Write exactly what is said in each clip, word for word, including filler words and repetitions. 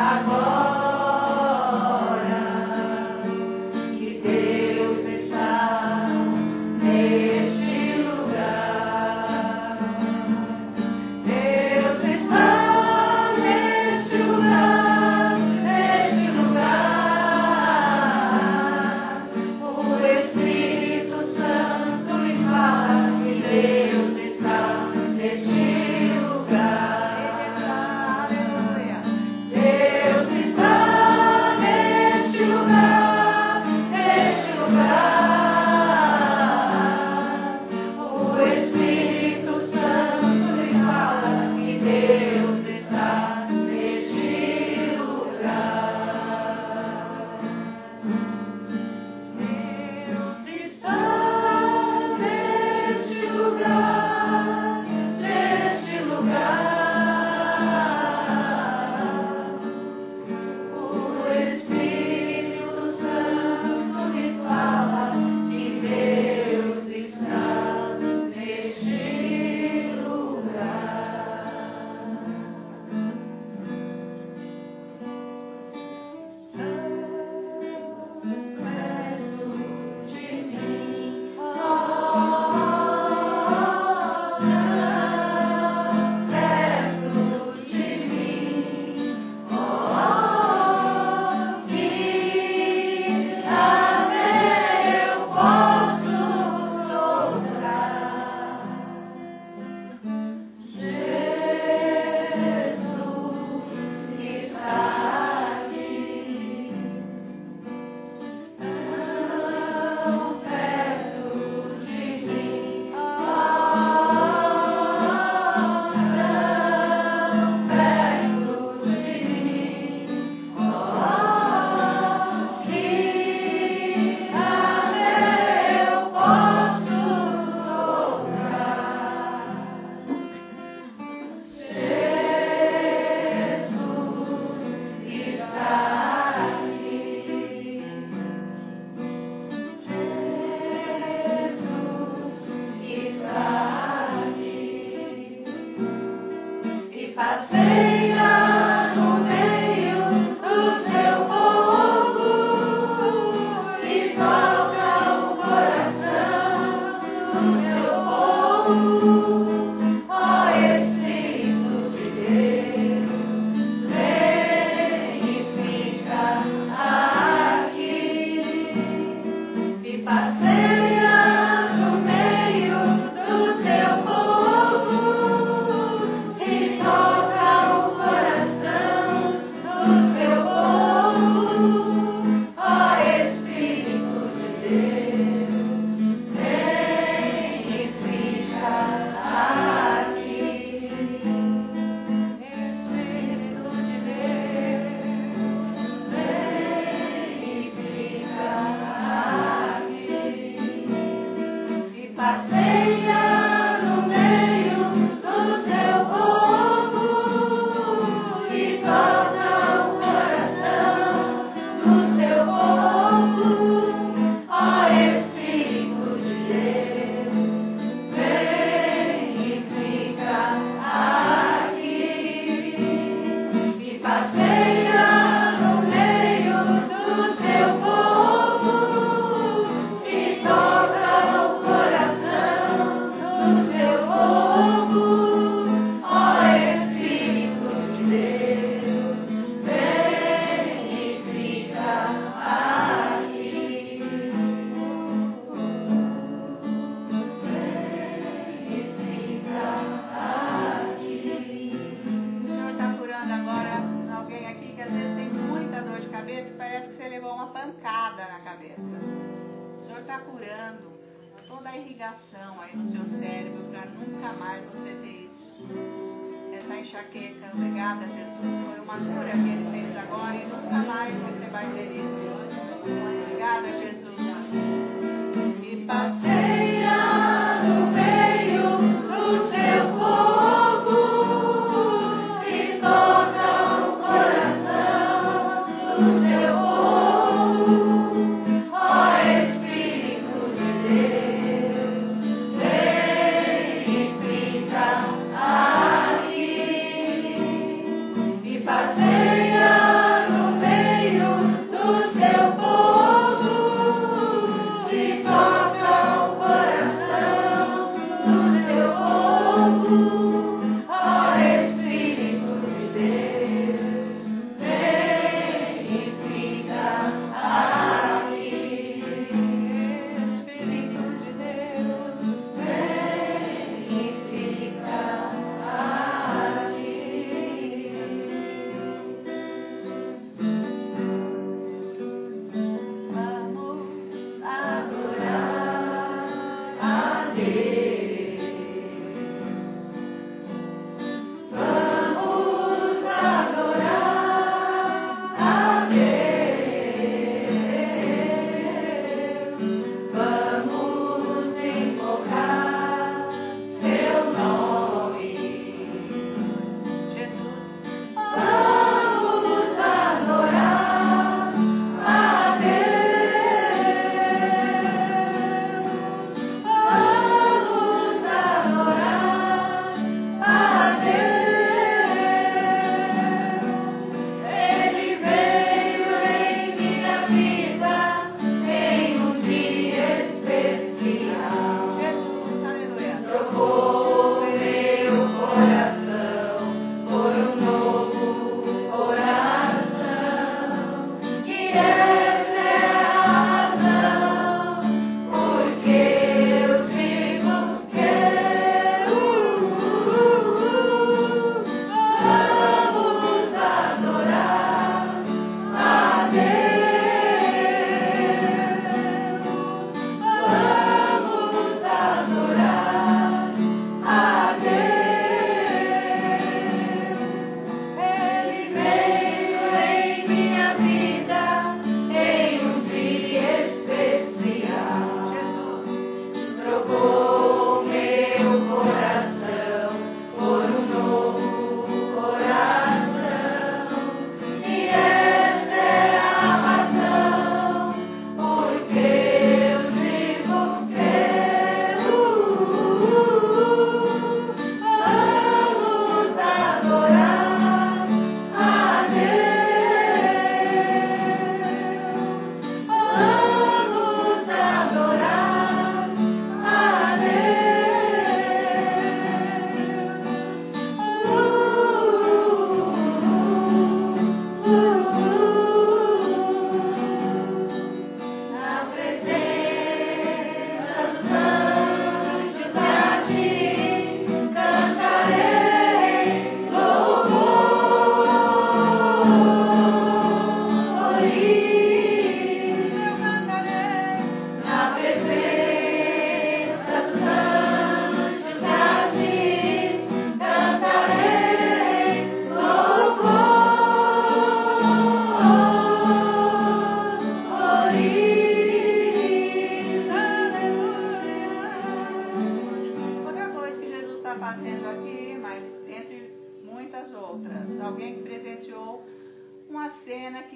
Passeia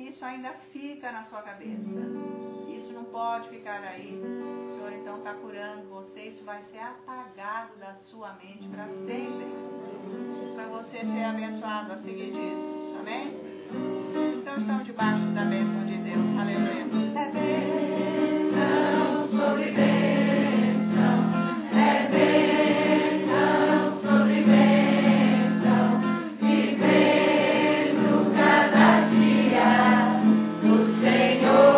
isso ainda fica na sua cabeça. Isso não pode ficar aí. O Senhor então está curando você. Isso vai ser apagado da sua mente para sempre. Para você ser abençoado a seguir disso. Amém? Então estamos debaixo da bênção de Deus. Aleluia. É bênção sobre bênção. É bênção sobre bênção. Vivendo cada dia do Senhor.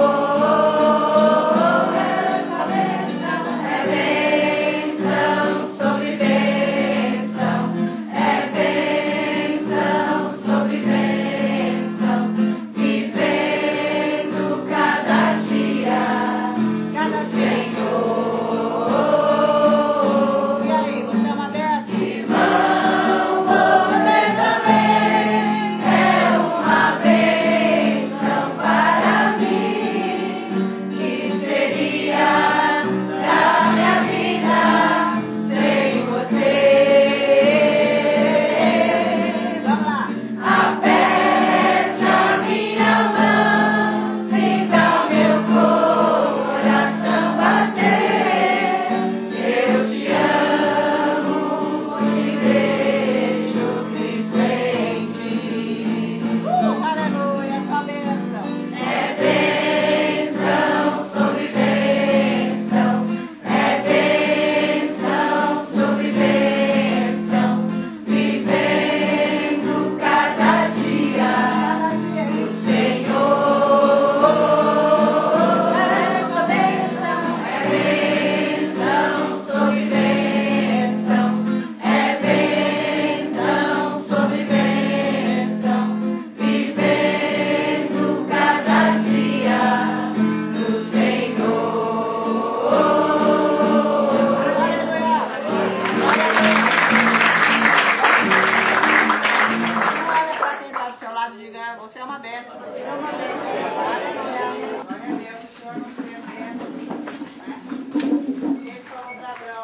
Essa bênção é bênção sobre bênção. É bênção sobre bênção. Vivendo cada dia cada Senhor. E aí, você é uma dessas? Irmão, você também é uma bênção para mim. Que seria da minha vida sem você? Vamos lá. Aperte a minha mão, sinta o meu coração bater. Eu te amo e deixo Cristo em ti. Aleluia, essa bênção. É bênção sobre bênção. É bênção sobre bênção. Vivendo cada dia do Senhor. Essa bênção é bênção sobre bênção. É bênção sobre bênção. Vivendo cada dia do Senhor. Aleluia. Olha para quem está do seu lado e diga: você é uma bênção. Você é uma bênção. Aleluia. Glória a Deus, o Senhor nos fez bênção. Ele falou para Abraão: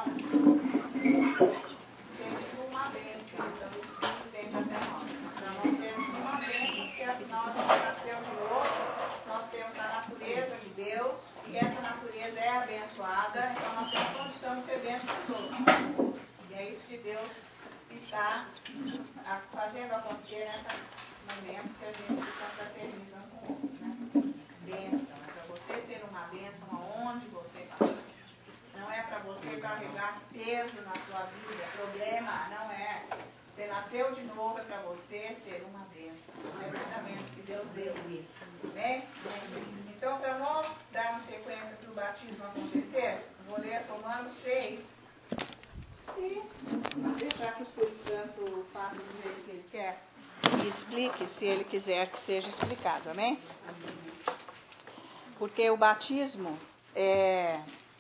temos uma bênção. Então isso vem até nós. Para nós termos uma bênção, porque afinal a gente nasceu de novo. Nós temos a natureza de Deus. E essa natureza é abençoada. Então nós temos condição de ser bênção para todos. E é isso que Deus está a- fazendo acontecer nesse momento que a gente está fraternizando com o outro, né? Bênção, é para você ter uma bênção aonde você vai. Não é para você carregar peso na sua vida, problema, não é. Você nasceu de novo, é para você ter uma bênção. É exatamente o que Deus deu. Amém? Então, para nós darmos sequência para o batismo acontecer, vou ler Romanos seis. E deixar que o Espírito Santo faça do jeito que ele quer e explique se ele quiser que seja explicado, amém? Porque o batismo, é,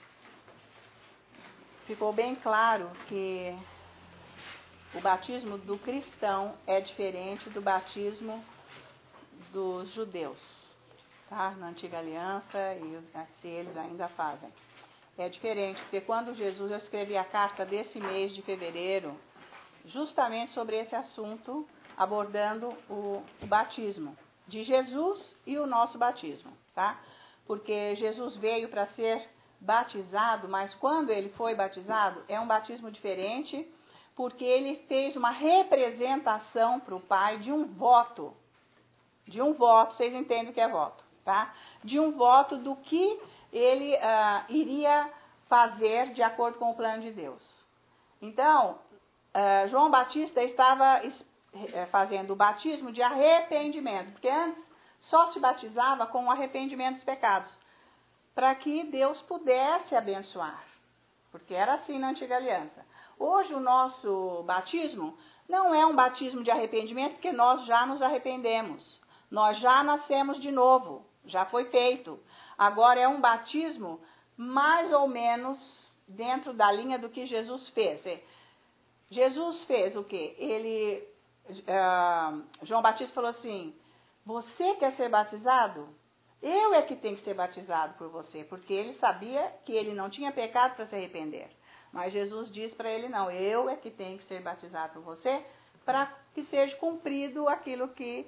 ficou bem claro que o batismo do cristão é diferente do batismo dos judeus, tá? Na antiga aliança, e se eles ainda fazem. É diferente, porque quando Jesus, eu escrevi a carta desse mês de fevereiro, justamente sobre esse assunto, abordando o, o batismo de Jesus e o nosso batismo, tá? Porque Jesus veio para ser batizado, mas quando ele foi batizado, é um batismo diferente, porque ele fez uma representação para o Pai de um voto, de um voto, vocês entendem o que é voto, tá? De um voto do que ele uh, iria fazer de acordo com o plano de Deus. Então, uh, João Batista estava fazendo o batismo de arrependimento, porque antes só se batizava com o arrependimento dos pecados, para que Deus pudesse abençoar, porque era assim na antiga aliança. Hoje o nosso batismo não é um batismo de arrependimento, porque nós já nos arrependemos, nós já nascemos de novo, já foi feito. Agora é um batismo mais ou menos dentro da linha do que Jesus fez. Jesus fez o quê? Ele, uh, João Batista falou assim: você quer ser batizado? Eu é que tenho que ser batizado por você, porque ele sabia que ele não tinha pecado para se arrepender. Mas Jesus disse para ele: não, eu é que tenho que ser batizado por você, para que seja cumprido aquilo que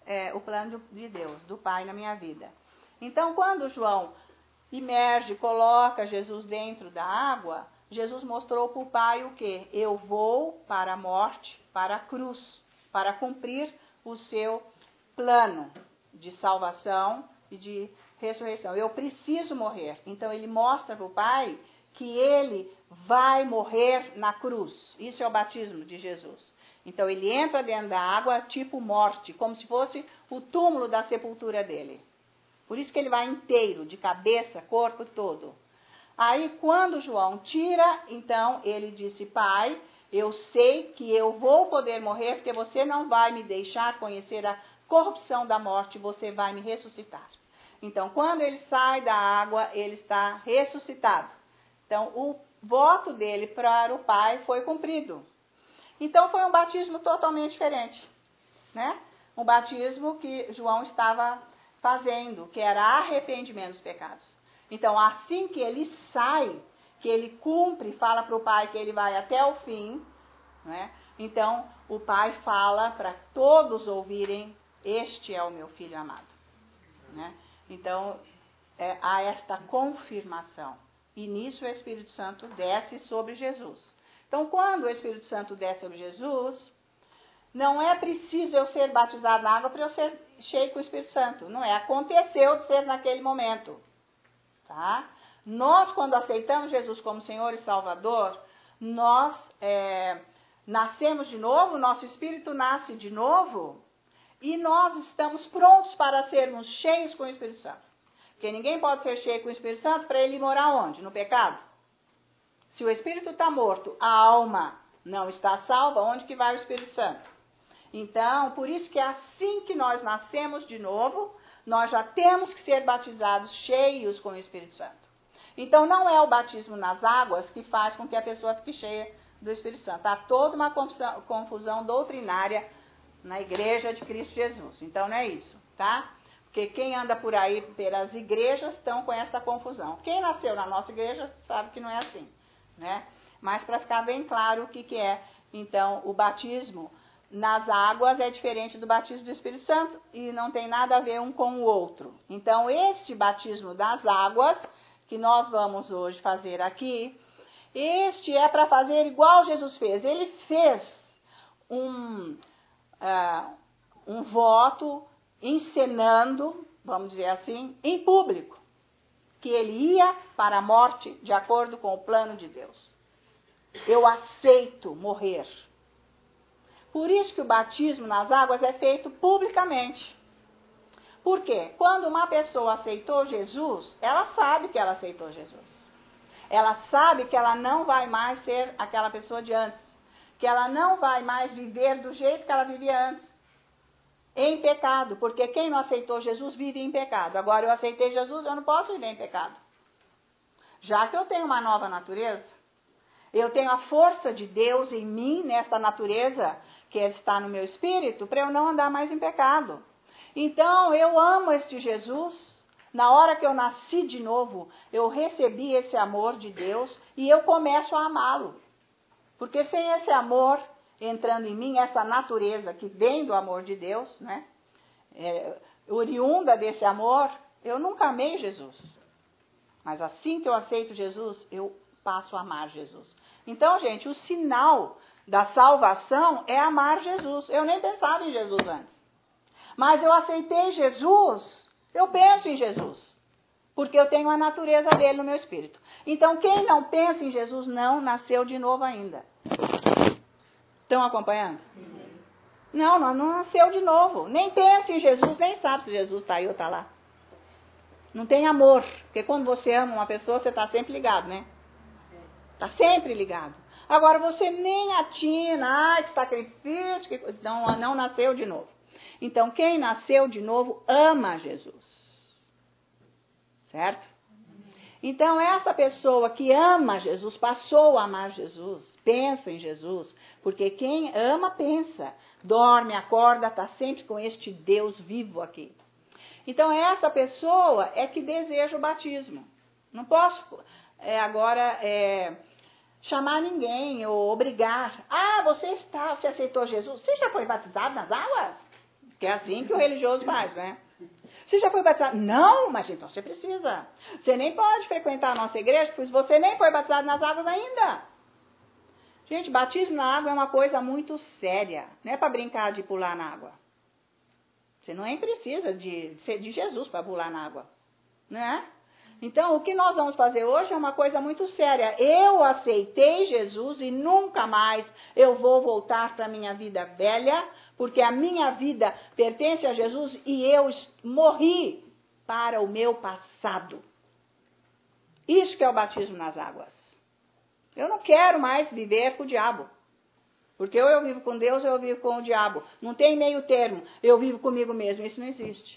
é, o plano de Deus, do Pai na minha vida. Então, quando João imerge, coloca Jesus dentro da água, Jesus mostrou para o Pai o quê? Eu vou para a morte, para a cruz, para cumprir o seu plano de salvação e de ressurreição. Eu preciso morrer. Então, ele mostra para o Pai que ele vai morrer na cruz. Isso é o batismo de Jesus. Então, ele entra dentro da água tipo morte, como se fosse o túmulo da sepultura dele. Por isso que ele vai inteiro, de cabeça, corpo todo. Aí, quando João tira, então, ele disse, Pai, eu sei que eu vou poder morrer, porque você não vai me deixar conhecer a corrupção da morte, você vai me ressuscitar. Então, quando ele sai da água, ele está ressuscitado. Então, o voto dele para o Pai foi cumprido. Então, foi um batismo totalmente diferente, né? Um batismo que João estava fazendo, que era arrependimento dos pecados. Então, assim que ele sai, que ele cumpre, fala para o Pai que ele vai até o fim, né? Então, o Pai fala para todos ouvirem, este é o meu Filho amado, né? Então, é, há esta confirmação. E nisso o Espírito Santo desce sobre Jesus. Então, quando o Espírito Santo desce sobre Jesus, não é preciso eu ser batizado na água para eu ser cheio com o Espírito Santo. Não é. Aconteceu de ser naquele momento. Tá? Nós, quando aceitamos Jesus como Senhor e Salvador, nós é, nascemos de novo, nosso Espírito nasce de novo, e nós estamos prontos para sermos cheios com o Espírito Santo. Porque ninguém pode ser cheio com o Espírito Santo para ele morar onde? No pecado. Se o Espírito está morto, a alma não está salva, onde que vai o Espírito Santo? Então, por isso que assim que nós nascemos de novo, nós já temos que ser batizados cheios com o Espírito Santo. Então, não é o batismo nas águas que faz com que a pessoa fique cheia do Espírito Santo. Há toda uma confusão, confusão doutrinária na igreja de Cristo Jesus. Então, não é isso, tá? Porque quem anda por aí pelas igrejas estão com essa confusão. Quem nasceu na nossa igreja sabe que não é assim, né? Mas para ficar bem claro o que, que é, então, o batismo nas águas é diferente do batismo do Espírito Santo e não tem nada a ver um com o outro. Então, este batismo das águas, que nós vamos hoje fazer aqui, este é para fazer igual Jesus fez. Ele fez um, uh, um voto encenando, vamos dizer assim, em público, que ele ia para a morte de acordo com o plano de Deus. Eu aceito morrer. Por isso que o batismo nas águas é feito publicamente. Por quê? Quando uma pessoa aceitou Jesus, ela sabe que ela aceitou Jesus. Ela sabe que ela não vai mais ser aquela pessoa de antes. Que ela não vai mais viver do jeito que ela vivia antes. Em pecado. Porque quem não aceitou Jesus vive em pecado. Agora eu aceitei Jesus, eu não posso viver em pecado. Já que eu tenho uma nova natureza, eu tenho a força de Deus em mim, nessa natureza que está no meu espírito, para eu não andar mais em pecado. Então, eu amo este Jesus. Na hora que eu nasci de novo, eu recebi esse amor de Deus e eu começo a amá-lo. Porque sem esse amor entrando em mim, essa natureza que vem do amor de Deus, né, é, oriunda desse amor, eu nunca amei Jesus. Mas assim que eu aceito Jesus, eu passo a amar Jesus. Então, gente, o sinal da salvação é amar Jesus. Eu nem pensava em Jesus antes. Mas eu aceitei Jesus, eu penso em Jesus. Porque eu tenho a natureza dele no meu espírito. Então, quem não pensa em Jesus não nasceu de novo ainda. Estão acompanhando? Uhum. Não, não, não nasceu de novo. Nem pensa em Jesus, nem sabe se Jesus está aí ou está lá. Não tem amor. Porque quando você ama uma pessoa, você está sempre ligado, né? Está sempre ligado. Agora você nem atina, ai, que sacrifício, que... Não, não nasceu de novo. Então, quem nasceu de novo ama Jesus. Certo? Então, essa pessoa que ama Jesus, passou a amar Jesus, pensa em Jesus, porque quem ama, pensa, dorme, acorda, está sempre com este Deus vivo aqui. Então, essa pessoa é que deseja o batismo. Não posso é, agora é, chamar ninguém ou obrigar. Ah, você está, você aceitou Jesus? Você já foi batizado nas águas? Que é assim que o religioso faz, né? Você já foi batizado? Não, mas então você precisa. Você nem pode frequentar a nossa igreja, pois você nem foi batizado nas águas ainda. Gente, batismo na água é uma coisa muito séria. Não é para brincar de pular na água. Você nem precisa de ser de Jesus para pular na água. Né? Então, o que nós vamos fazer hoje é uma coisa muito séria. Eu aceitei Jesus e nunca mais eu vou voltar para a minha vida velha, porque a minha vida pertence a Jesus e eu morri para o meu passado. Isso que é o batismo nas águas. Eu não quero mais viver com o diabo. Porque ou eu vivo com Deus ou eu vivo com o diabo. Não tem meio termo. Eu vivo comigo mesmo. Isso não existe.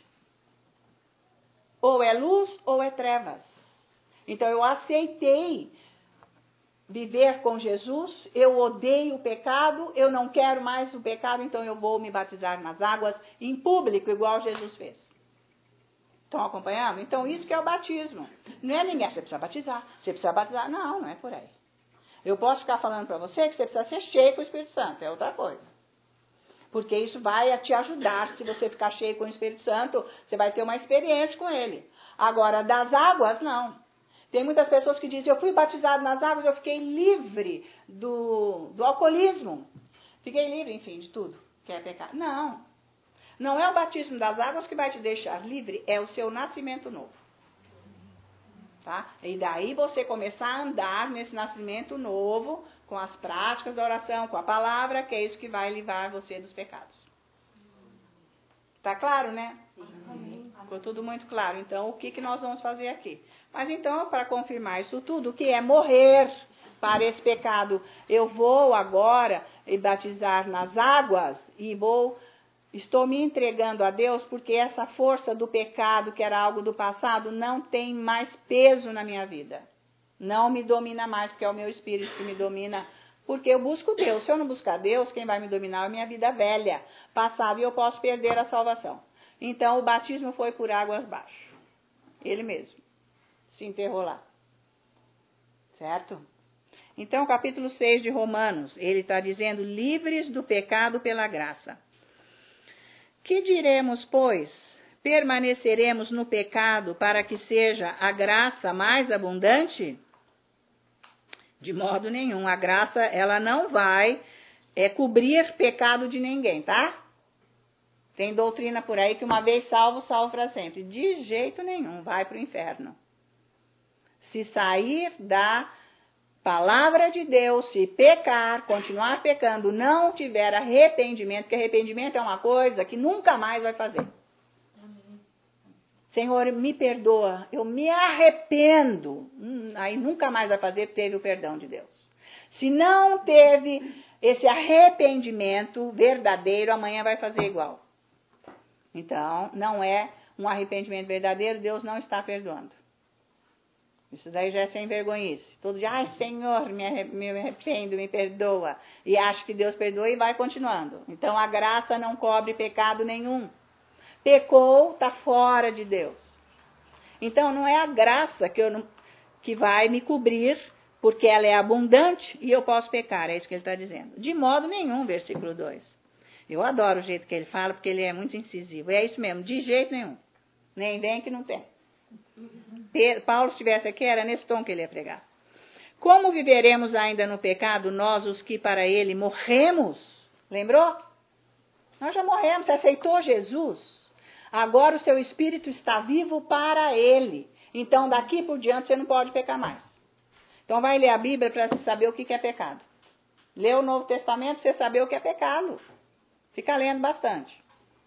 Ou é luz ou é trevas. Então eu aceitei viver com Jesus, eu odeio o pecado, eu não quero mais o pecado, então eu vou me batizar nas águas em público, igual Jesus fez. Estão acompanhando? Então isso que é o batismo. Não é ninguém, você precisa batizar, você precisa batizar. Não, não é por aí. Eu posso ficar falando para você que você precisa ser cheio com o Espírito Santo, é outra coisa. Porque isso vai te ajudar. Se você ficar cheio com o Espírito Santo, você vai ter uma experiência com ele. Agora, das águas, não. Tem muitas pessoas que dizem, eu fui batizado nas águas, eu fiquei livre do, do alcoolismo. Fiquei livre, enfim, de tudo que é pecado. Não. Não é o batismo das águas que vai te deixar livre, é o seu nascimento novo. Tá? E daí você começar a andar nesse nascimento novo, com as práticas da oração, com a palavra, que é isso que vai livrar você dos pecados. Tá claro, né? Sim. Ficou tudo muito claro. Então, o que, que nós vamos fazer aqui? Mas então, para confirmar isso tudo, o que é morrer para esse pecado? Eu vou agora batizar nas águas e vou... Estou me entregando a Deus porque essa força do pecado, que era algo do passado, não tem mais peso na minha vida. Não me domina mais, porque é o meu espírito que me domina, porque eu busco Deus. Se eu não buscar Deus, quem vai me dominar é a minha vida velha, passada, e eu posso perder a salvação. Então, o batismo foi por águas abaixo. Ele mesmo se enterrou lá. Certo? Então, capítulo seis de Romanos, ele está dizendo, livres do pecado pela graça. Que diremos, pois? Permaneceremos no pecado para que seja a graça mais abundante? De modo nenhum. A graça, ela não vai é, cobrir pecado de ninguém, tá? Tem doutrina por aí que uma vez salvo, salvo para sempre. De jeito nenhum, vai para o inferno. Se sair da palavra de Deus, se pecar, continuar pecando, não tiver arrependimento, porque arrependimento é uma coisa que nunca mais vai fazer. Amém. Senhor, me perdoa, eu me arrependo. Hum, aí nunca mais vai fazer, porque teve o perdão de Deus. Se não teve esse arrependimento verdadeiro, amanhã vai fazer igual. Então, não é um arrependimento verdadeiro, Deus não está perdoando. Isso daí já é sem vergonhice. Todo dia, ai Senhor, me arrependo, me perdoa. E acho que Deus perdoa e vai continuando. Então a graça não cobre pecado nenhum. Pecou, está fora de Deus. Então não é a graça que, eu não, que vai me cobrir, porque ela é abundante e eu posso pecar. É isso que ele está dizendo. De modo nenhum, versículo dois. Eu adoro o jeito que ele fala, porque ele é muito incisivo. É isso mesmo, de jeito nenhum. Nem vem que não tem. Paulo, se estivesse aqui, era nesse tom que ele ia pregar. Como viveremos ainda no pecado, nós os que para ele morremos? Lembrou? Nós já morremos, você aceitou Jesus. Agora o seu espírito está vivo para ele. Então daqui por diante você não pode pecar mais. Então vai ler a Bíblia para você saber o que é pecado. Lê o Novo Testamento para você saber o que é pecado. Fica lendo bastante.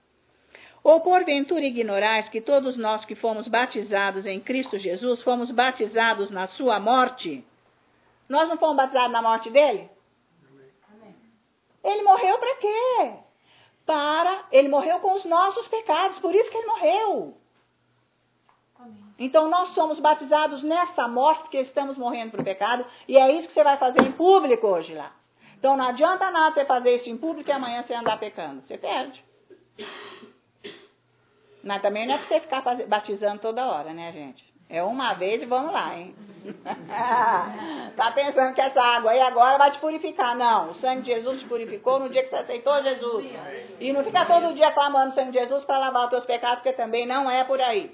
Ou porventura ignorais que todos nós que fomos batizados em Cristo Jesus, fomos batizados na sua morte? Nós não fomos batizados na morte dele? Amém. Ele morreu para quê? Para, ele morreu com os nossos pecados, por isso que ele morreu. Amém. Então nós somos batizados nessa morte, porque estamos morrendo para o pecado, e é isso que você vai fazer em público hoje lá. Então não adianta nada você fazer isso em público e amanhã você andar pecando, você perde. Mas também não é para você ficar batizando toda hora, né, gente? É uma vez e vamos lá, hein? Tá pensando que essa água aí agora vai te purificar. Não, o sangue de Jesus te purificou no dia que você aceitou Jesus. E não fica todo dia clamando o sangue de Jesus para lavar os teus pecados, porque também não é por aí.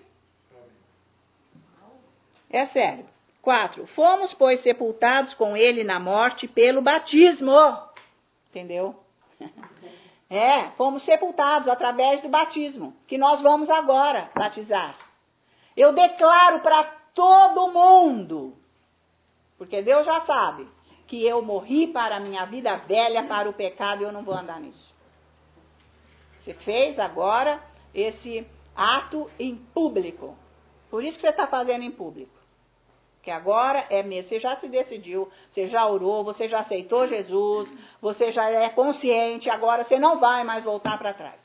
É sério. Quatro. Fomos, pois, sepultados com ele na morte pelo batismo. Entendeu? É, fomos sepultados através do batismo, que nós vamos agora batizar. Eu declaro para todo mundo, porque Deus já sabe, que eu morri para a minha vida velha, para o pecado, e eu não vou andar nisso. Você fez agora esse ato em público. Por isso que você está fazendo em público. Que agora é mesmo, você já se decidiu, você já orou, você já aceitou Jesus, você já é consciente, agora você não vai mais voltar para trás.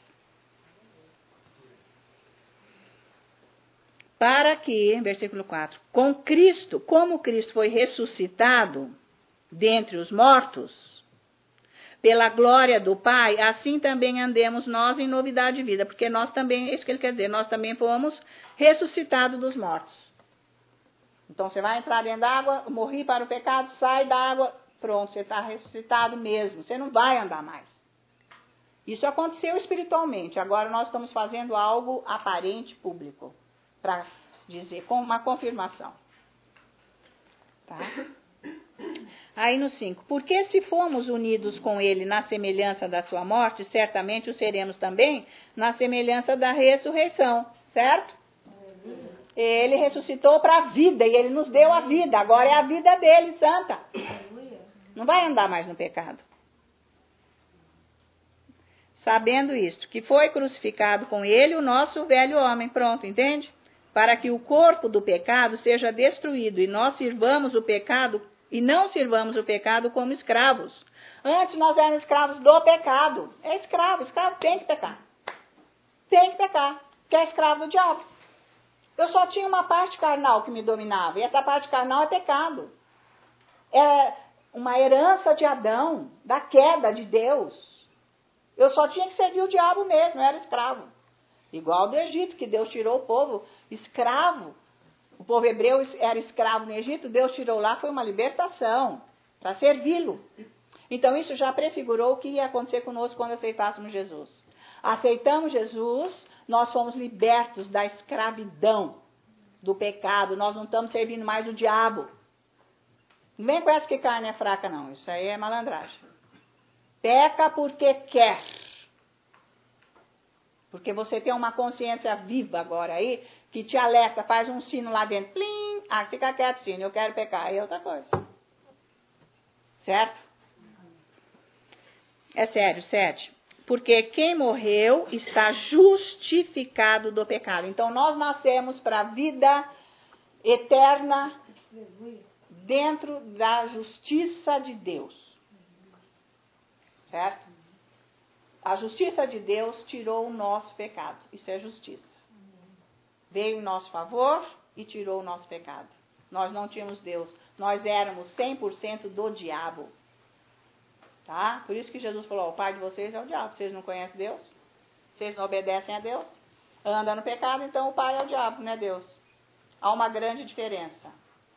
Para que, versículo quatro, com Cristo, como Cristo foi ressuscitado dentre os mortos, pela glória do Pai, assim também andemos nós em novidade de vida, porque nós também, é isso que ele quer dizer, nós também fomos ressuscitados dos mortos. Então você vai entrar dentro da água, morri para o pecado, sai da água, pronto, você está ressuscitado mesmo, você não vai andar mais. Isso aconteceu espiritualmente, agora nós estamos fazendo algo aparente, público, para dizer, com uma confirmação. Tá? Aí no cinco, porque se fomos unidos com ele na semelhança da sua morte, certamente o seremos também na semelhança da ressurreição, certo? Ele ressuscitou para a vida e ele nos deu a vida. Agora é a vida dele, santa. Não vai andar mais no pecado. Sabendo isto, que foi crucificado com ele o nosso velho homem. Pronto, entende? Para que o corpo do pecado seja destruído e nós sirvamos o pecado e não sirvamos o pecado como escravos. Antes nós éramos escravos do pecado. É escravo, escravo tem que pecar. Tem que pecar, porque é escravo do diabo. Eu só tinha uma parte carnal que me dominava, e essa parte carnal é pecado. É uma herança de Adão, da queda de Deus. Eu só tinha que servir o diabo mesmo, eu era escravo. Igual do Egito, que Deus tirou o povo escravo. O povo hebreu era escravo no Egito, Deus tirou lá, foi uma libertação, para servi-lo. Então isso já prefigurou o que ia acontecer conosco quando aceitássemos Jesus. Aceitamos Jesus, nós fomos libertos da escravidão, do pecado, nós não estamos servindo mais o diabo. Não vem com essa que carne é fraca, não, isso aí é malandragem. Peca porque quer. Porque você tem uma consciência viva agora aí, que te alerta, faz um sino lá dentro, plim, ah, fica quieto, sino, eu quero pecar, aí é outra coisa. Certo? É sério, sete. Porque quem morreu está justificado do pecado. Então, nós nascemos para a vida eterna dentro da justiça de Deus. Certo? A justiça de Deus tirou o nosso pecado. Isso é justiça. Veio em nosso favor e tirou o nosso pecado. Nós não tínhamos Deus. Nós éramos cem por cento do diabo. Tá? Por isso que Jesus falou, o pai de vocês é o diabo. Vocês não conhecem Deus? Vocês não obedecem a Deus? Andam no pecado, então o pai é o diabo, não é Deus. Há uma grande diferença.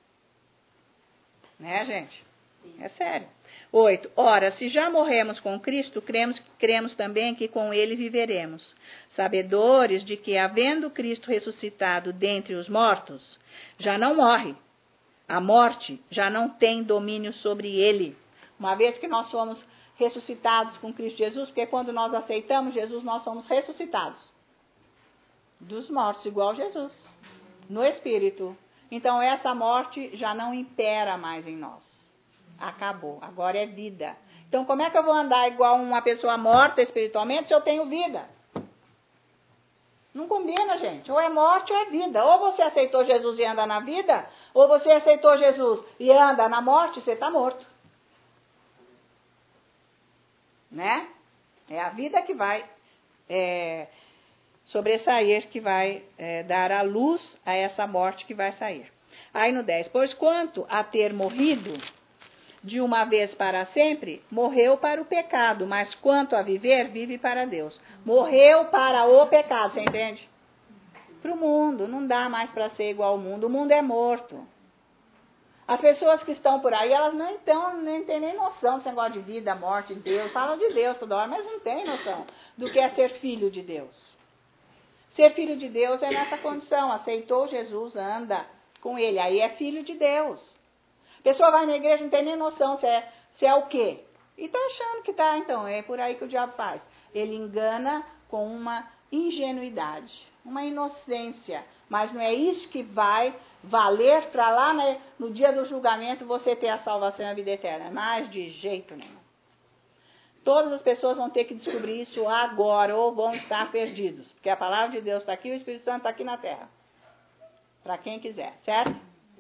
Né, gente? É sério. Oito. Ora, se já morremos com Cristo, cremos, cremos também que com ele viveremos. Sabedores de que, havendo Cristo ressuscitado dentre os mortos, já não morre. A morte já não tem domínio sobre ele. Uma vez que nós somos ressuscitados com Cristo Jesus, porque quando nós aceitamos Jesus, nós somos ressuscitados dos mortos, igual Jesus, no Espírito. Então, essa morte já não impera mais em nós. Acabou. Agora é vida. Então, como é que eu vou andar igual uma pessoa morta espiritualmente se eu tenho vida? Não combina, gente. Ou é morte ou é vida. Ou você aceitou Jesus e anda na vida, ou você aceitou Jesus e anda na morte, você está morto. Né? É a vida que vai é, sobressair, que vai é, dar a luz a essa morte que vai sair. Aí no dez, pois quanto a ter morrido de uma vez para sempre, morreu para o pecado, mas quanto a viver, vive para Deus. Morreu para o pecado, você entende? Para o mundo, não dá mais para ser igual ao mundo, o mundo é morto. As pessoas que estão por aí, elas não, então, nem têm nem noção desse negócio de vida, morte, de Deus. Falam de Deus toda hora, mas não têm noção do que é ser filho de Deus. Ser filho de Deus é nessa condição. Aceitou Jesus, anda com ele. Aí é filho de Deus. A pessoa vai na igreja, não tem nem noção se é, se é o quê. E está achando que está, então. É por aí que o diabo faz. Ele engana com uma ingenuidade, uma inocência. Mas não é isso que vai valer para lá, né, no dia do julgamento você ter a salvação e a vida eterna. Mas de jeito nenhum. Todas as pessoas vão ter que descobrir isso agora ou vão estar perdidos. Porque a palavra de Deus está aqui e o Espírito Santo está aqui na terra. Para quem quiser, certo?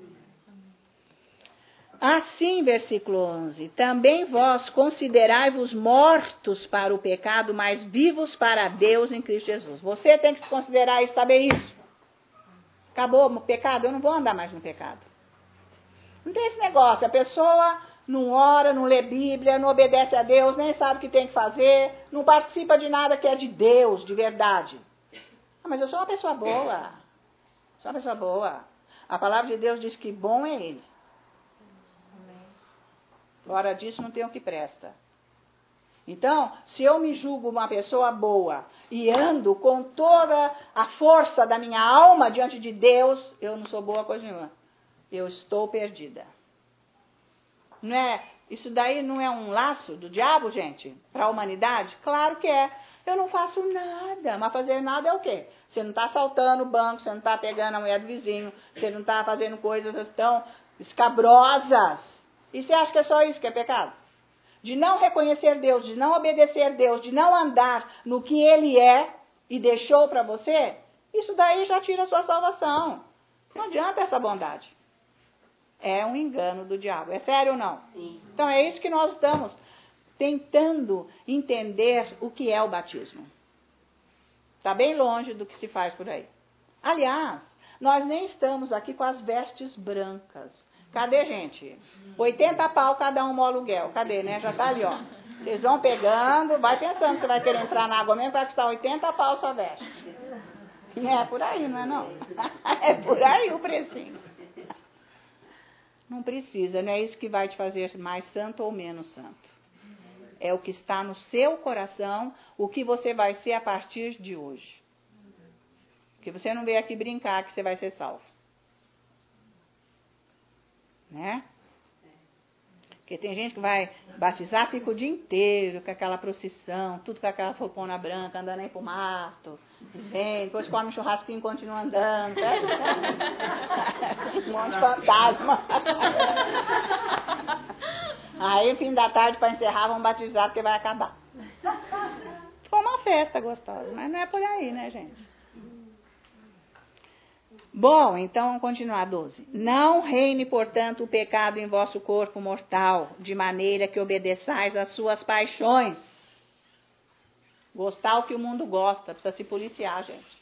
Assim, versículo onze, também vós considerai-vos mortos para o pecado, mas vivos para Deus em Cristo Jesus. Você tem que se considerar e saber isso. Acabou o pecado? Eu não vou andar mais no pecado. Não tem esse negócio. A pessoa não ora, não lê Bíblia, não obedece a Deus, nem sabe o que tem que fazer, não participa de nada que é de Deus, de verdade. Ah, mas eu sou uma pessoa boa. Sou uma pessoa boa. A palavra de Deus diz que bom é Ele. Fora disso, não tem o que presta. Então, se eu me julgo uma pessoa boa e ando com toda a força da minha alma diante de Deus, eu não sou boa coisa nenhuma. Eu estou perdida. Não é, isso daí não é um laço do diabo, gente? Para a humanidade? Claro que é. Eu não faço nada. Mas fazer nada é o quê? Você não está assaltando o banco, você não está pegando a mulher do vizinho, você não está fazendo coisas tão escabrosas. E você acha que é só isso que é pecado? De não reconhecer Deus, de não obedecer Deus, de não andar no que Ele é e deixou para você, isso daí já tira a sua salvação. Não adianta essa bondade. É um engano do diabo. É sério ou não? Sim. Então é isso que nós estamos tentando entender o que é o batismo. Está bem longe do que se faz por aí. Aliás, nós nem estamos aqui com as vestes brancas. Cadê, gente? oitenta pau cada um no aluguel. Cadê, né? Já tá ali, ó. Vocês vão pegando, vai pensando que você vai querer entrar na água mesmo, vai custar oitenta pau sua veste. Não é por aí, não é não? É por aí o precinho. Não precisa, não é isso que vai te fazer mais santo ou menos santo. É o que está no seu coração, o que você vai ser a partir de hoje. Porque você não veio aqui brincar que você vai ser salvo. Né? Porque tem gente que vai batizar, fica o dia inteiro com aquela procissão, tudo com aquela roupona branca, andando aí pro mato, vem, depois come um churrasquinho e continua andando, certo? Um monte de fantasma. Aí, no fim da tarde, para encerrar, vão batizar porque vai acabar. Foi uma festa gostosa, mas não é por aí, né, gente? Bom, então vamos continuar, doze. Não reine, portanto, o pecado em vosso corpo mortal, de maneira que obedeçais às suas paixões. Gostar o que o mundo gosta, precisa se policiar, gente.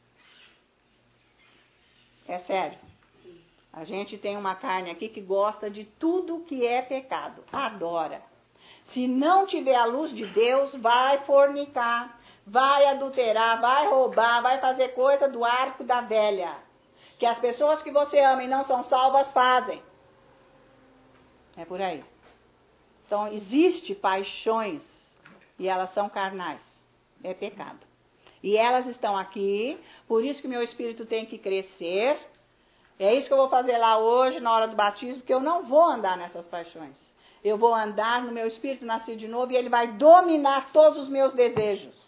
É sério. A gente tem uma carne aqui que gosta de tudo que é pecado. Adora. Se não tiver a luz de Deus, vai fornicar, vai adulterar, vai roubar, vai fazer coisa do arco da velha. Que as pessoas que você ama e não são salvas fazem. É por aí. Então, existe paixões e elas são carnais. É pecado. E elas estão aqui, por isso que meu espírito tem que crescer. É isso que eu vou fazer lá hoje, na hora do batismo, porque eu não vou andar nessas paixões. Eu vou andar no meu espírito nascido de novo e ele vai dominar todos os meus desejos.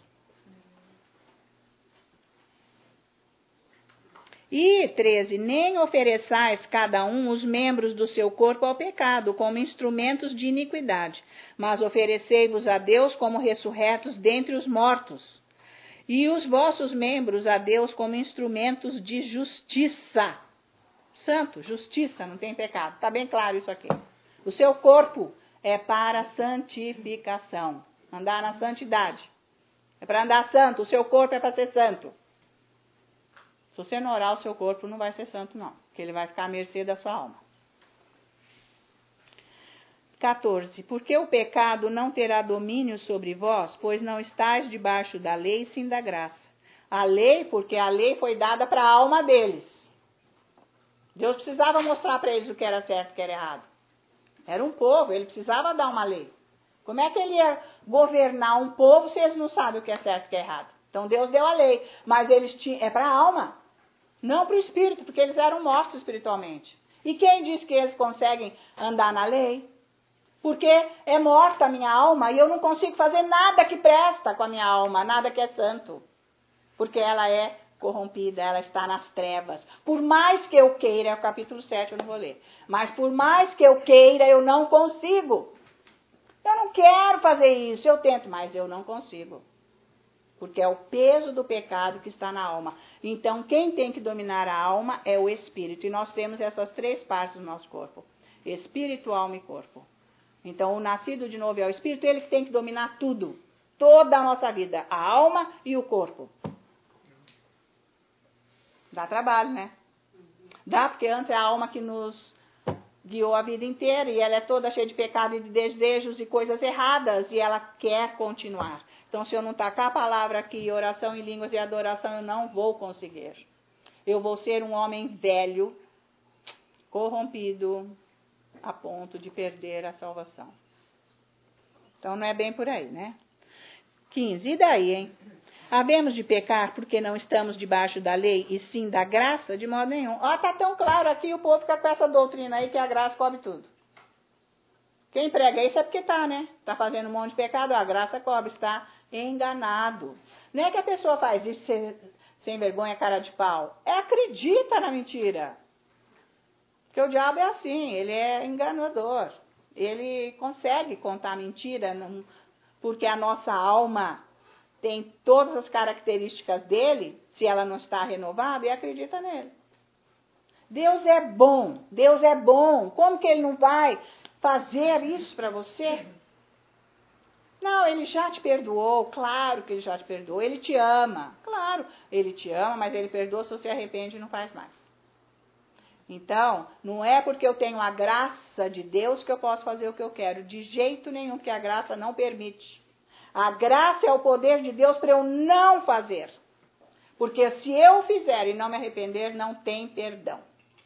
E, treze, nem ofereçais cada um os membros do seu corpo ao pecado, como instrumentos de iniquidade, mas oferecei-vos a Deus como ressurretos dentre os mortos, e os vossos membros a Deus como instrumentos de justiça. Santo, justiça, não tem pecado. Está bem claro isso aqui. O seu corpo é para santificação, andar na santidade. É para andar santo, o seu corpo é para ser santo. Se você não orar, o seu corpo não vai ser santo, não. Porque ele vai ficar à mercê da sua alma. quatorze. Porque o pecado não terá domínio sobre vós, pois não estáis debaixo da lei, sim da graça. A lei, porque a lei foi dada para a alma deles. Deus precisava mostrar para eles o que era certo e o que era errado. Era um povo, ele precisava dar uma lei. Como é que ele ia governar um povo se eles não sabem o que é certo e o que é errado? Então Deus deu a lei, mas eles tinham, é para a alma, não para o espírito, porque eles eram mortos espiritualmente. E quem diz que eles conseguem andar na lei? Porque é morta a minha alma e eu não consigo fazer nada que presta com a minha alma, nada que é santo. Porque ela é corrompida, ela está nas trevas. Por mais que eu queira, é o capítulo sete, eu não vou ler, mas por mais que eu queira, eu não consigo. Eu não quero fazer isso, eu tento, mas eu não consigo. Porque é o peso do pecado que está na alma. Então, quem tem que dominar a alma é o espírito. E nós temos essas três partes do nosso corpo: espírito, alma e corpo. Então, o nascido de novo é o espírito, ele que tem que dominar tudo. Toda a nossa vida, a alma e o corpo. Dá trabalho, né? Dá, porque antes é a alma que nos guiou a vida inteira e ela é toda cheia de pecado e de desejos e coisas erradas e ela quer continuar. Então, se eu não tacar a palavra aqui, oração em línguas e adoração, eu não vou conseguir. Eu vou ser um homem velho, corrompido, a ponto de perder a salvação. Então, não é bem por aí, né? quinze. E daí, hein? Havemos de pecar porque não estamos debaixo da lei e sim da graça? De modo nenhum. Ó, tá tão claro aqui, o povo fica com essa doutrina aí que a graça cobre tudo. Quem prega isso é porque tá, né? Tá fazendo um monte de pecado, a graça cobre, está enganado. Não é que a pessoa faz isso sem, sem vergonha, cara de pau. É acredita na mentira. Porque o diabo é assim, ele é enganador. Ele consegue contar mentira, não, porque a nossa alma tem todas as características dele, se ela não está renovada, e acredita nele. Deus é bom, Deus é bom. Como que ele não vai fazer isso para você? Não, ele já te perdoou, claro que ele já te perdoou. Ele te ama, claro, ele te ama, mas ele perdoa se você arrepende e não faz mais. Então, não é porque eu tenho a graça de Deus que eu posso fazer o que eu quero, de jeito nenhum, porque a graça não permite. A graça é o poder de Deus para eu não fazer. Porque se eu fizer e não me arrepender, não tem perdão.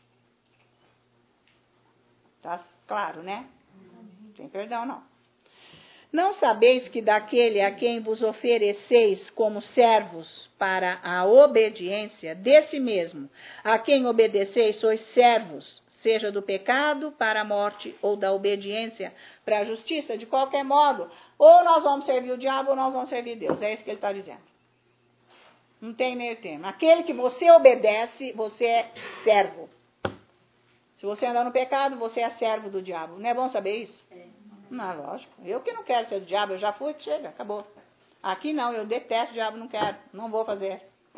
Tá claro, né? Não tem perdão, não. Não sabeis que daquele a quem vos ofereceis como servos para a obediência, desse mesmo, a quem obedeceis, sois servos, seja do pecado para a morte ou da obediência para a justiça, de qualquer modo, ou nós vamos servir o diabo ou nós vamos servir Deus. É isso que ele está dizendo. Não tem meio termo. Aquele que você obedece, você é servo. Se você andar no pecado, você é servo do diabo. Não é bom saber isso? É. Não, lógico. Eu que não quero ser do diabo, eu já fui, chega, acabou. Aqui não, eu detesto o diabo, não quero, não vou fazer.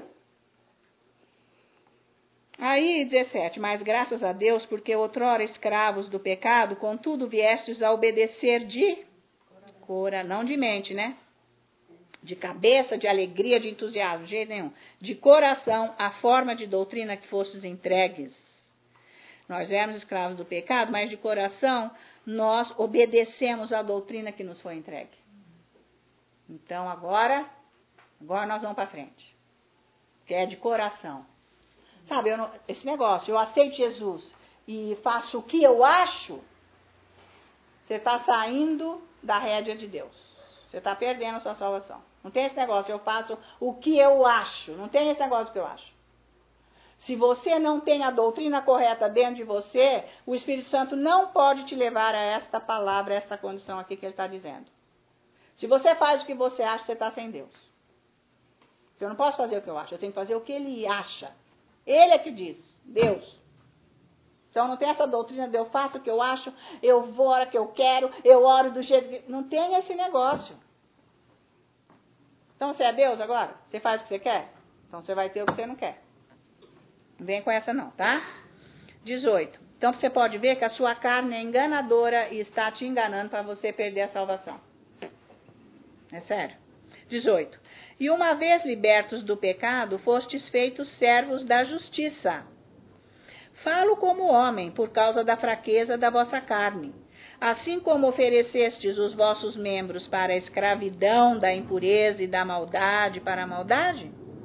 Aí, dezessete, mas graças a Deus, porque outrora escravos do pecado, contudo viestes a obedecer de cora, não de mente, né? De cabeça, de alegria, de entusiasmo, de jeito nenhum. De coração, a forma de doutrina que fostes entregues. Nós éramos escravos do pecado, mas de coração nós obedecemos a doutrina que nos foi entregue. Então agora, agora nós vamos para frente. Que é de coração. Sabe, eu não, esse negócio, eu aceito Jesus e faço o que eu acho, você está saindo da rédea de Deus. Você está perdendo a sua salvação. Não tem esse negócio, eu faço o que eu acho. Não tem esse negócio que eu acho. Se você não tem a doutrina correta dentro de você, o Espírito Santo não pode te levar a esta palavra, a esta condição aqui que ele está dizendo. Se você faz o que você acha, você está sem Deus. Eu não posso fazer o que eu acho, eu tenho que fazer o que ele acha. Ele é que diz, Deus. Então não tem essa doutrina de eu faço o que eu acho, eu vou a hora que eu quero, eu oro do jeito que... Não tem esse negócio. Então você é Deus agora? Você faz o que você quer? Então você vai ter o que você não quer. Não vem com essa não, tá? dezoito. Então você pode ver que a sua carne é enganadora e está te enganando para você perder a salvação. É sério. dezoito. E uma vez libertos do pecado, fostes feitos servos da justiça. Falo como homem, por causa da fraqueza da vossa carne. Assim como oferecestes os vossos membros para a escravidão da impureza e da maldade para a maldade,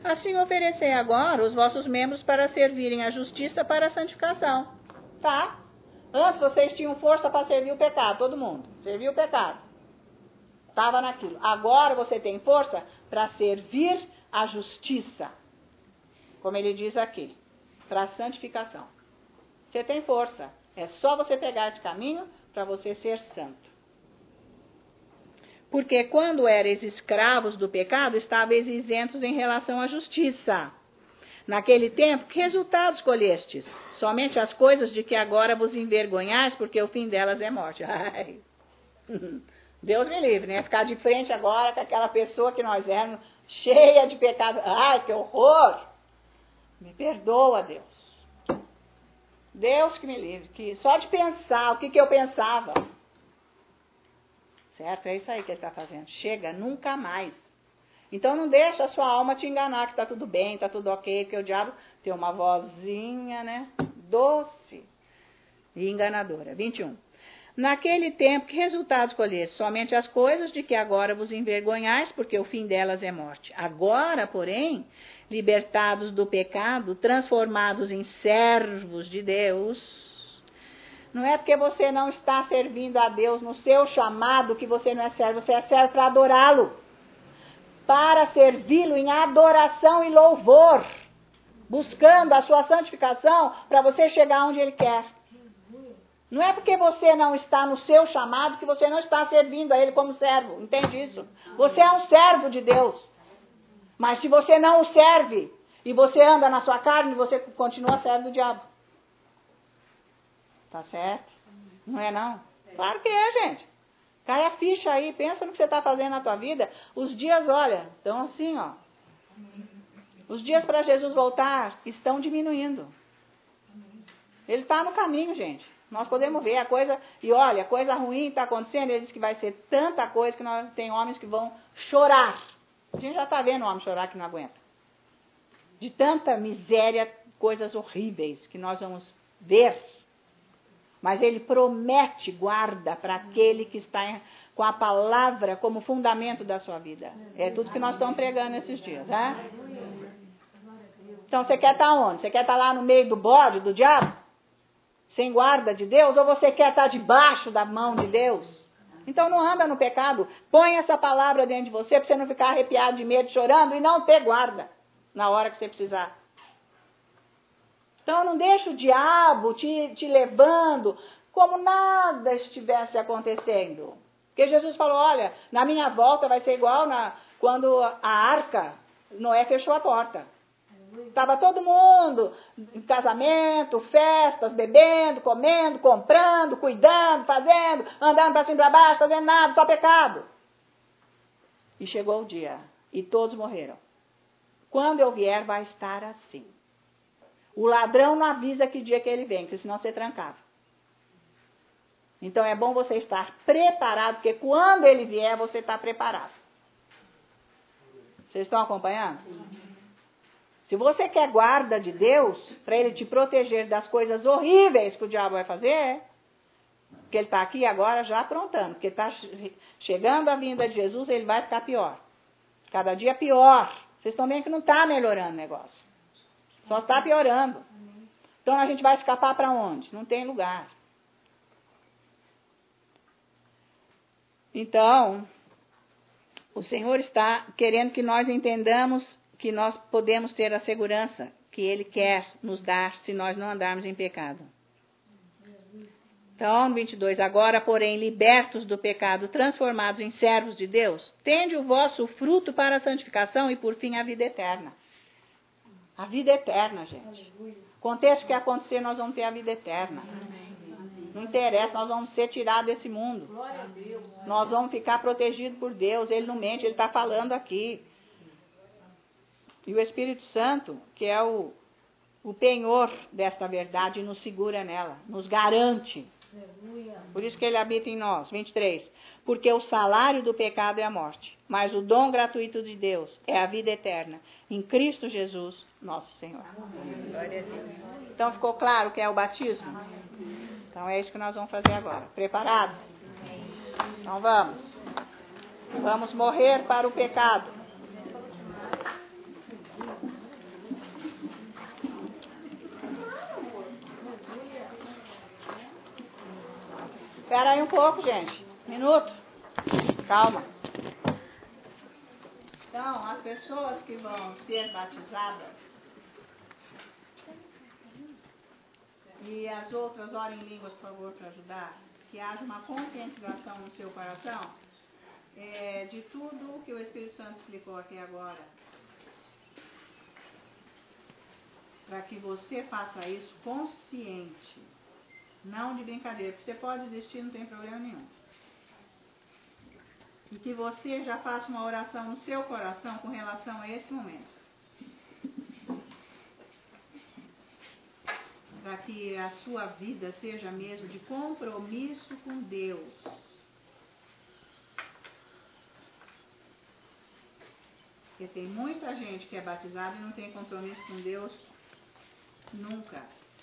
Assim oferecei agora os vossos membros para servirem a justiça para a santificação. Tá? Antes vocês tinham força para servir o pecado, todo mundo. Servir o pecado. Estava naquilo. Agora você tem força para servir a justiça. Como ele diz aqui. Para a santificação. Você tem força. É só você pegar esse caminho para você ser santo. Porque quando eres escravos do pecado, estáveis isentos em relação à justiça. Naquele tempo, que resultados colhestes? Somente as coisas de que agora vos envergonhais, porque o fim delas é morte. Ai. Deus me livre, né? Ficar de frente agora com aquela pessoa que nós éramos, cheia de pecado. Ai, que horror! Me perdoa, Deus. Deus que me livre. Que só de pensar o que, que eu pensava. Certo? É isso aí que ele está fazendo. Chega, nunca mais. Então não deixa a sua alma te enganar que está tudo bem, está tudo ok, porque o diabo tem uma vozinha, né? Doce e enganadora. vinte e um. Naquele tempo, que resultados colheste? Somente as coisas de que agora vos envergonhais, porque o fim delas é morte. Agora, porém, libertados do pecado, transformados em servos de Deus. Não é porque você não está servindo a Deus no seu chamado que você não é servo, você é servo para adorá-lo. Para servi-lo em adoração e louvor. Buscando a sua santificação para você chegar onde ele quer. Não é porque você não está no seu chamado que você não está servindo a ele como servo. Entende isso? Você é um servo de Deus. Mas se você não o serve e você anda na sua carne, você continua servo do diabo. Tá certo? Não é não? Claro que é, gente. Cai a ficha aí, pensa no que você está fazendo na tua vida. Os dias, olha, estão assim, ó. Os dias para Jesus voltar estão diminuindo. Ele está no caminho, gente. Nós podemos ver a coisa, e olha, a coisa ruim está acontecendo, ele diz que vai ser tanta coisa que nós, tem homens que vão chorar. A gente já está vendo homem chorar que não aguenta. De tanta miséria, coisas horríveis que nós vamos ver. Mas ele promete guarda para aquele que está em, com a palavra como fundamento da sua vida. É tudo que nós estamos pregando esses dias, né? Então você quer estar onde? Você quer estar lá no meio do bode, do diabo? Sem guarda de Deus? Ou você quer estar debaixo da mão de Deus? Então não anda no pecado. Põe essa palavra dentro de você para você não ficar arrepiado de medo, chorando e não ter guarda na hora que você precisar. Então não deixa o diabo te, te levando como nada estivesse acontecendo. Porque Jesus falou, olha, na minha volta vai ser igual na, quando a arca, Noé fechou a porta. Estava todo mundo em casamento, festas, bebendo, comendo, comprando, cuidando, fazendo, andando para cima e para baixo, fazendo nada, só pecado. E chegou o dia, e todos morreram. Quando eu vier, vai estar assim. O ladrão não avisa que dia que ele vem, porque senão você trancava. Então é bom você estar preparado, porque quando ele vier, você está preparado. Vocês estão acompanhando? Se você quer guarda de Deus, para ele te proteger das coisas horríveis que o diabo vai fazer, porque ele está aqui agora já aprontando, porque está chegando a vinda de Jesus, ele vai ficar pior. Cada dia pior. Vocês estão vendo que não está melhorando o negócio. Só está piorando. Então a gente vai escapar para onde? Não tem lugar. Então, o Senhor está querendo que nós entendamos que nós podemos ter a segurança que Ele quer nos dar se nós não andarmos em pecado. Então, vinte e dois, agora, porém, libertos do pecado, transformados em servos de Deus, tende o vosso fruto para a santificação e, por fim, a vida eterna. A vida eterna, gente. Aconteça o que acontecer, nós vamos ter a vida eterna. Não interessa, nós vamos ser tirados desse mundo. Nós vamos ficar protegidos por Deus. Ele não mente, Ele está falando aqui. E o Espírito Santo, que é o, o penhor desta verdade, nos segura nela, nos garante. Por isso que ele habita em nós. vinte e três. Porque o salário do pecado é a morte, mas o dom gratuito de Deus é a vida eterna, em Cristo Jesus, nosso Senhor. Glória a Deus. Então ficou claro o que é o batismo? Então é isso que nós vamos fazer agora. Preparados? Então vamos. Vamos morrer para o pecado. Espera aí um pouco, gente. Minuto. Calma. Então, as pessoas que vão ser batizadas e as outras, orem em línguas, por favor, para ajudar, que haja uma conscientização no seu coração é, de tudo que o Espírito Santo explicou aqui agora. Para que você faça isso consciente, não de brincadeira, porque você pode desistir, não tem problema nenhum. E que você já faça uma oração no seu coração com relação a esse momento. Para que a sua vida seja mesmo de compromisso com Deus. Porque tem muita gente que é batizada e não tem compromisso com Deus nunca.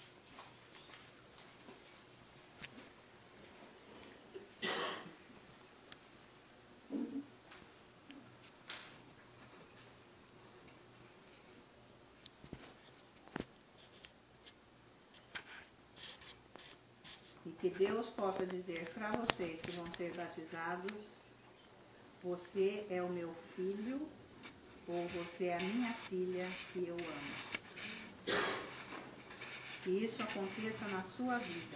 E que Deus possa dizer para vocês que vão ser batizados: você é o meu filho, ou você é a minha filha que eu amo. Que isso aconteça na sua vida.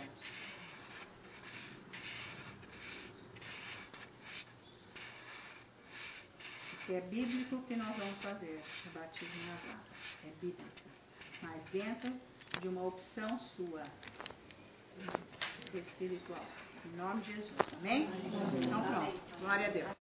Porque é bíblico que nós vamos fazer o batismo nas águas. É bíblico. Mas dentro de uma opção sua, espiritual. Em nome de Jesus. Amém? Então pronto. Glória a Deus.